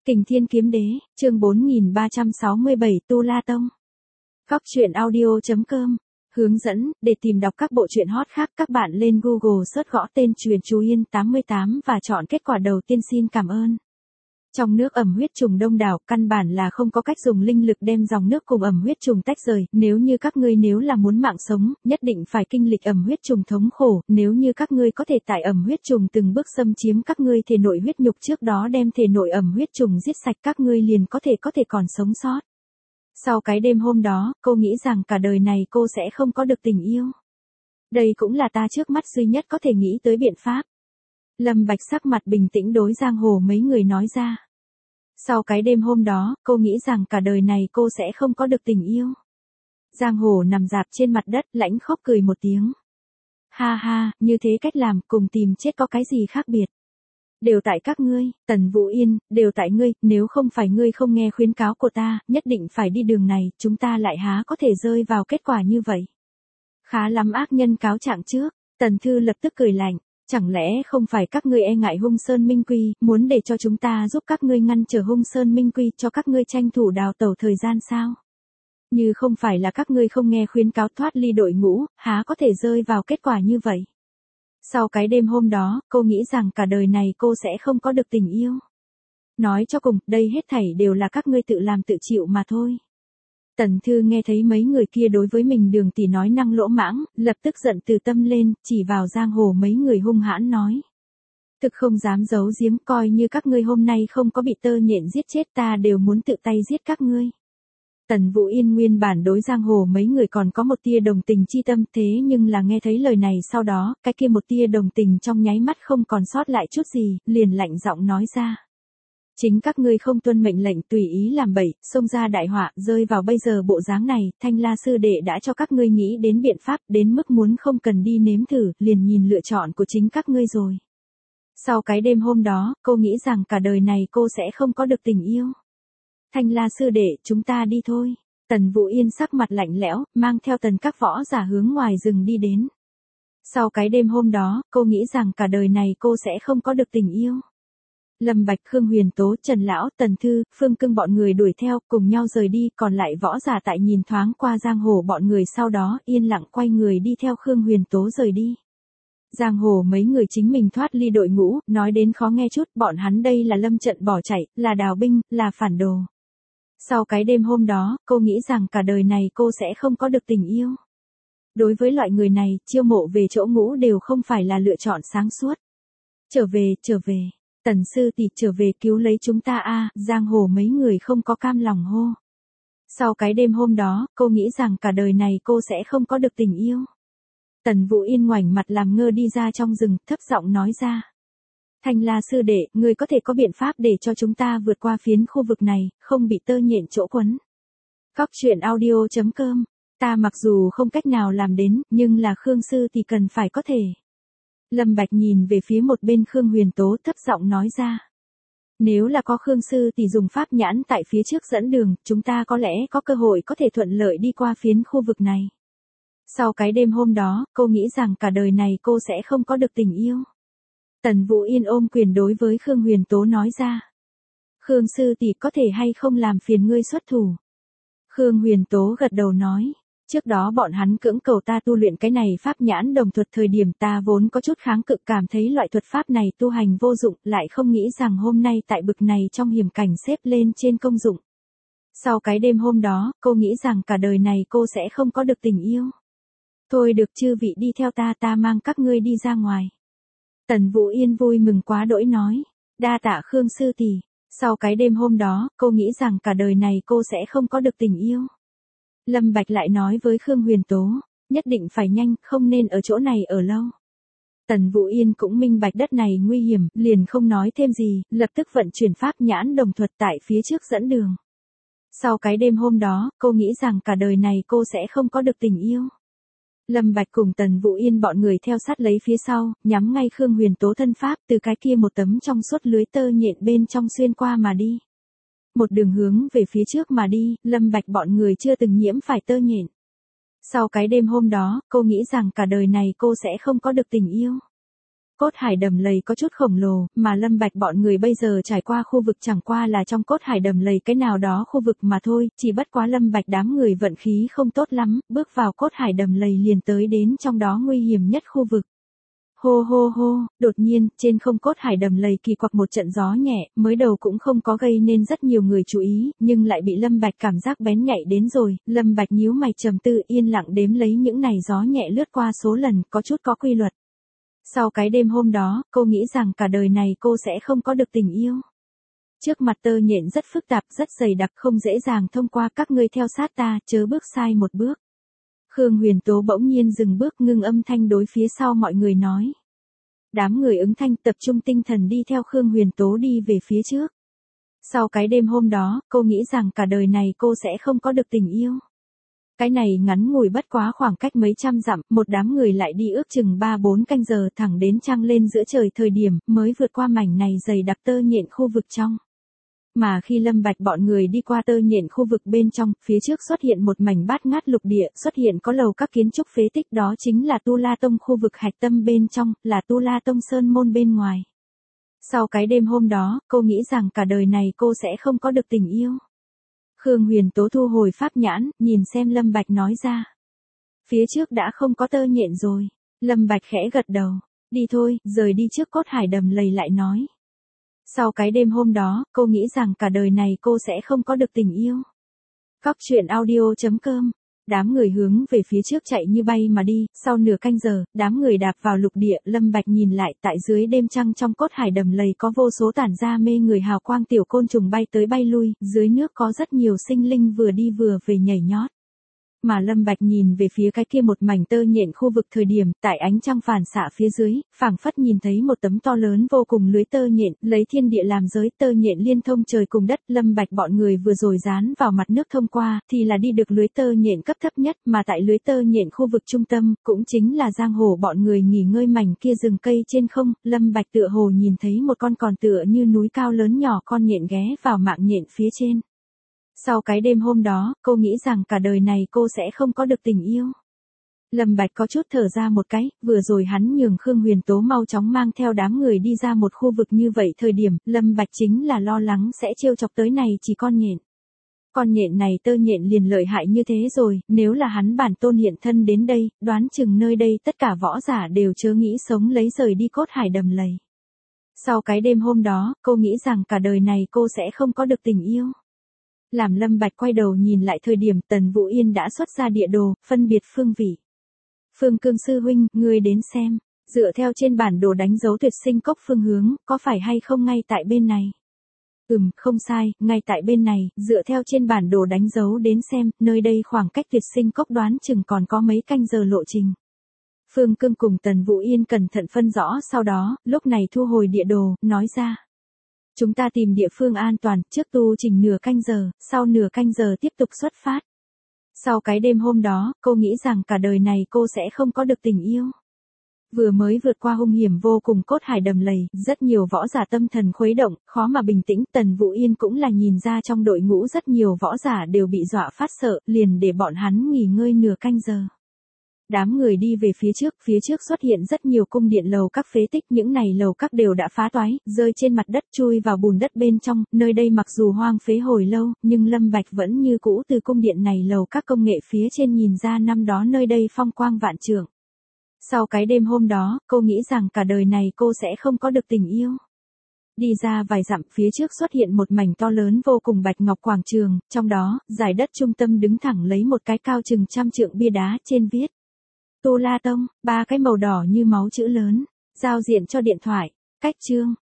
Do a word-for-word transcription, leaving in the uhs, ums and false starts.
Kình Thiên Kiếm Đế, chương bốn nghìn ba trăm sáu mươi bảy Tu La Tông. Góc truyện audio chấm com. Hướng dẫn, để tìm đọc các bộ truyện hot khác các bạn lên Google search gõ tên Truyền Chú Yên tám mươi tám và chọn kết quả đầu tiên. Xin cảm ơn. Trong nước ẩm huyết trùng đông đảo, căn bản là không có cách dùng linh lực đem dòng nước cùng ẩm huyết trùng tách rời, nếu như các ngươi nếu là muốn mạng sống, nhất định phải kinh lịch ẩm huyết trùng thống khổ, nếu như các ngươi có thể tại ẩm huyết trùng từng bước xâm chiếm các ngươi thể nội huyết nhục trước đó đem thể nội ẩm huyết trùng giết sạch các ngươi liền có thể có thể còn sống sót. Sau cái đêm hôm đó, cô nghĩ rằng cả đời này cô sẽ không có được tình yêu. Đây cũng là ta trước mắt duy nhất có thể nghĩ tới biện pháp. Lâm Bạch sắc mặt bình tĩnh đối giang hồ mấy người nói ra. Sau cái đêm hôm đó, cô nghĩ rằng cả đời này cô sẽ không có được tình yêu. Giang hồ nằm dạp trên mặt đất, lãnh khóc cười một tiếng. Ha ha, như thế cách làm cùng tìm chết có cái gì khác biệt. Đều tại các ngươi, Tần Vũ Yên, đều tại ngươi, nếu không phải ngươi không nghe khuyến cáo của ta, nhất định phải đi đường này, chúng ta lại há có thể rơi vào kết quả như vậy. Khá lắm ác nhân cáo trạng trước, Tần Thư lập tức cười lạnh. Chẳng lẽ không phải các ngươi e ngại Hung Sơn Minh Quy, muốn để cho chúng ta giúp các ngươi ngăn trở Hung Sơn Minh Quy cho các ngươi tranh thủ đào tẩu thời gian sao? Như không phải là các ngươi không nghe khuyến cáo thoát ly đội ngũ, há có thể rơi vào kết quả như vậy? Sau cái đêm hôm đó, cô nghĩ rằng cả đời này cô sẽ không có được tình yêu. Nói cho cùng, đây hết thảy đều là các ngươi tự làm tự chịu mà thôi. Tần Thư nghe thấy mấy người kia đối với mình Đường tỷ nói năng lỗ mãng, lập tức giận từ tâm lên, chỉ vào giang hồ mấy người hung hãn nói. Thực không dám giấu giếm, coi như các ngươi hôm nay không có bị tơ nhện giết chết ta đều muốn tự tay giết các ngươi. Tần Vũ Yên nguyên bản đối giang hồ mấy người còn có một tia đồng tình chi tâm, thế nhưng là nghe thấy lời này sau đó, cái kia một tia đồng tình trong nháy mắt không còn sót lại chút gì, liền lạnh giọng nói ra. Chính các ngươi không tuân mệnh lệnh tùy ý làm bậy, xông ra đại họa, rơi vào bây giờ bộ dáng này, Thanh La sư đệ đã cho các ngươi nghĩ đến biện pháp, đến mức muốn không cần đi nếm thử, liền nhìn lựa chọn của chính các ngươi rồi. Sau cái đêm hôm đó, cô nghĩ rằng cả đời này cô sẽ không có được tình yêu. Thanh La sư đệ, chúng ta đi thôi. Tần Vũ Yên sắc mặt lạnh lẽo, mang theo tần các võ giả hướng ngoài rừng đi đến. Sau cái đêm hôm đó, cô nghĩ rằng cả đời này cô sẽ không có được tình yêu. Lâm Bạch, Khương Huyền Tố, Trần Lão, Tần Thư, Phương Cưng bọn người đuổi theo, cùng nhau rời đi, còn lại võ giả tại nhìn thoáng qua giang hồ bọn người sau đó, yên lặng quay người đi theo Khương Huyền Tố rời đi. Giang hồ mấy người chính mình thoát ly đội ngũ, nói đến khó nghe chút, bọn hắn đây là lâm trận bỏ chạy, là đào binh, là phản đồ. Sau cái đêm hôm đó, cô nghĩ rằng cả đời này cô sẽ không có được tình yêu. Đối với loại người này, chiêu mộ về chỗ ngũ đều không phải là lựa chọn sáng suốt. Trở về, trở về. Tần sư tỷ trở về cứu lấy chúng ta a, giang hồ mấy người không có cam lòng hô. Sau cái đêm hôm đó, cô nghĩ rằng cả đời này cô sẽ không có được tình yêu. Tần Vũ Yên ngoảnh mặt làm ngơ đi ra trong rừng, thấp giọng nói ra. Thanh La sư đệ, ngươi có thể có biện pháp để cho chúng ta vượt qua phiến khu vực này, không bị tơ nhện chỗ quấn. Góc truyện audio chấm com. Ta mặc dù không cách nào làm đến, nhưng là Khương sư thì cần phải có thể. Lâm Bạch nhìn về phía một bên Khương Huyền Tố thấp giọng nói ra. Nếu là có Khương sư thì dùng pháp nhãn tại phía trước dẫn đường, chúng ta có lẽ có cơ hội có thể thuận lợi đi qua phiến khu vực này. Sau cái đêm hôm đó, cô nghĩ rằng cả đời này cô sẽ không có được tình yêu. Tần Vũ Yên ôm quyền đối với Khương Huyền Tố nói ra. Khương sư tỷ có thể hay không làm phiền ngươi xuất thủ. Khương Huyền Tố gật đầu nói. Trước đó bọn hắn cưỡng cầu ta tu luyện cái này pháp nhãn đồng thuật thời điểm ta vốn có chút kháng cự cảm thấy loại thuật pháp này tu hành vô dụng, lại không nghĩ rằng hôm nay tại bực này trong hiểm cảnh xếp lên trên công dụng. Sau cái đêm hôm đó, cô nghĩ rằng cả đời này cô sẽ không có được tình yêu. Thôi được chư vị đi theo ta, ta mang các ngươi đi ra ngoài. Tần Vũ Yên vui mừng quá đỗi nói, đa tạ Khương sư tỷ. Sau cái đêm hôm đó, cô nghĩ rằng cả đời này cô sẽ không có được tình yêu. Lâm Bạch lại nói với Khương Huyền Tố, nhất định phải nhanh, không nên ở chỗ này ở lâu. Tần Vũ Yên cũng minh bạch đất này nguy hiểm, liền không nói thêm gì, lập tức vận chuyển pháp nhãn đồng thuật tại phía trước dẫn đường. Sau cái đêm hôm đó, cô nghĩ rằng cả đời này cô sẽ không có được tình yêu. Lâm Bạch cùng Tần Vũ Yên bọn người theo sát lấy phía sau, nhắm ngay Khương Huyền Tố thân pháp từ cái kia một tấm trong suốt lưới tơ nhện bên trong xuyên qua mà đi. Một đường hướng về phía trước mà đi, Lâm Bạch bọn người chưa từng nhiễm phải tơ nhện. Sau cái đêm hôm đó, cô nghĩ rằng cả đời này cô sẽ không có được tình yêu. Cốt hải đầm lầy có chút khổng lồ, mà Lâm Bạch bọn người bây giờ trải qua khu vực chẳng qua là trong cốt hải đầm lầy cái nào đó khu vực mà thôi, chỉ bất quá Lâm Bạch đám người vận khí không tốt lắm, bước vào cốt hải đầm lầy liền tới đến trong đó nguy hiểm nhất khu vực. Hô hô hô, đột nhiên, trên không cốt hải đầm lầy kỳ quặc một trận gió nhẹ, mới đầu cũng không có gây nên rất nhiều người chú ý, nhưng lại bị Lâm Bạch cảm giác bén nhạy đến rồi, Lâm Bạch nhíu mày trầm tư yên lặng đếm lấy những này gió nhẹ lướt qua số lần, có chút có quy luật. Sau cái đêm hôm đó, cô nghĩ rằng cả đời này cô sẽ không có được tình yêu. Trước mặt tơ nhện rất phức tạp, rất dày đặc, không dễ dàng thông qua, các ngươi theo sát ta, chớ bước sai một bước. Khương Huyền Tố bỗng nhiên dừng bước ngưng âm thanh đối phía sau mọi người nói. Đám người ứng thanh tập trung tinh thần đi theo Khương Huyền Tố đi về phía trước. Sau cái đêm hôm đó, cô nghĩ rằng cả đời này cô sẽ không có được tình yêu. Cái này ngắn ngủi bất quá khoảng cách mấy trăm dặm, một đám người lại đi ước chừng ba bốn canh giờ thẳng đến trăng lên giữa trời thời điểm, mới vượt qua mảnh này dày đặc tơ nhện khu vực trong. Mà khi Lâm Bạch bọn người đi qua tơ nhện khu vực bên trong, phía trước xuất hiện một mảnh bát ngát lục địa, xuất hiện có lầu các kiến trúc phế tích, đó chính là Tu La Tông khu vực hạch tâm bên trong, là Tu La Tông sơn môn bên ngoài. Sau cái đêm hôm đó, cô nghĩ rằng cả đời này cô sẽ không có được tình yêu. Khương Huyền Tố thu hồi pháp nhãn, nhìn xem Lâm Bạch nói ra. Phía trước đã không có tơ nhện rồi. Lâm Bạch khẽ gật đầu. Đi thôi, rời đi trước cốt hải đầm lầy lại nói. Sau cái đêm hôm đó, cô nghĩ rằng cả đời này cô sẽ không có được tình yêu. Cóc truyện audio chấm com. Đám người hướng về phía trước chạy như bay mà đi, sau nửa canh giờ, đám người đạp vào lục địa, Lâm Bạch nhìn lại, tại dưới đêm trăng trong cốt hải đầm lầy có vô số tản ra mê người hào quang tiểu côn trùng bay tới bay lui, dưới nước có rất nhiều sinh linh vừa đi vừa về nhảy nhót. Mà Lâm Bạch nhìn về phía cái kia một mảnh tơ nhện khu vực thời điểm, tại ánh trăng phản xạ phía dưới, phảng phất nhìn thấy một tấm to lớn vô cùng lưới tơ nhện, lấy thiên địa làm giới, tơ nhện liên thông trời cùng đất, Lâm Bạch bọn người vừa rồi dán vào mặt nước thông qua, thì là đi được lưới tơ nhện cấp thấp nhất, mà tại lưới tơ nhện khu vực trung tâm, cũng chính là giang hồ bọn người nghỉ ngơi mảnh kia rừng cây trên không, Lâm Bạch tựa hồ nhìn thấy một con còn tựa như núi cao lớn nhỏ con nhện ghé vào mạng nhện phía trên. Sau cái đêm hôm đó, cô nghĩ rằng cả đời này cô sẽ không có được tình yêu. Lâm Bạch có chút thở ra một cái, vừa rồi hắn nhường Khương Huyền Tố mau chóng mang theo đám người đi ra một khu vực như vậy thời điểm, Lâm Bạch chính là lo lắng sẽ trêu chọc tới này chỉ con nhện. Con nhện này tơ nhện liền lợi hại như thế rồi, nếu là hắn bản tôn hiện thân đến đây, đoán chừng nơi đây tất cả võ giả đều chớ nghĩ sống lấy rời đi cốt hải đầm lầy. Sau cái đêm hôm đó, cô nghĩ rằng cả đời này cô sẽ không có được tình yêu. Làm Lâm Bạch quay đầu nhìn lại thời điểm Tần Vũ Yên đã xuất ra địa đồ, phân biệt phương vị. Phương Cương sư huynh, ngươi đến xem, dựa theo trên bản đồ đánh dấu tuyệt sinh cốc phương hướng, có phải hay không ngay tại bên này? Ừm, không sai, ngay tại bên này, dựa theo trên bản đồ đánh dấu đến xem, nơi đây khoảng cách tuyệt sinh cốc đoán chừng còn có mấy canh giờ lộ trình. Phương Cương cùng Tần Vũ Yên cẩn thận phân rõ sau đó, lúc này thu hồi địa đồ, nói ra. Chúng ta tìm địa phương an toàn, trước tu trình nửa canh giờ, sau nửa canh giờ tiếp tục xuất phát. Sau cái đêm hôm đó, cô nghĩ rằng cả đời này cô sẽ không có được tình yêu. Vừa mới vượt qua hung hiểm vô cùng cốt hải đầm lầy, rất nhiều võ giả tâm thần khuấy động, khó mà bình tĩnh, Tần Vũ Yên cũng là nhìn ra trong đội ngũ rất nhiều võ giả đều bị dọa phát sợ, liền để bọn hắn nghỉ ngơi nửa canh giờ. Đám người đi về phía trước, phía trước xuất hiện rất nhiều cung điện lầu các phế tích, những này lầu các đều đã phá toái, rơi trên mặt đất chui vào bùn đất bên trong, nơi đây mặc dù hoang phế hồi lâu, nhưng Lâm Bạch vẫn như cũ từ cung điện này lầu các công nghệ phía trên nhìn ra năm đó nơi đây phong quang vạn trượng. Sau cái đêm hôm đó, cô nghĩ rằng cả đời này cô sẽ không có được tình yêu. Đi ra vài dặm, phía trước xuất hiện một mảnh to lớn vô cùng bạch ngọc quảng trường, trong đó, dải đất trung tâm đứng thẳng lấy một cái cao chừng trăm trượng bia đá, trên viết Tu La Tông, ba cái màu đỏ như máu chữ lớn, giao diện cho điện thoại, cách chương,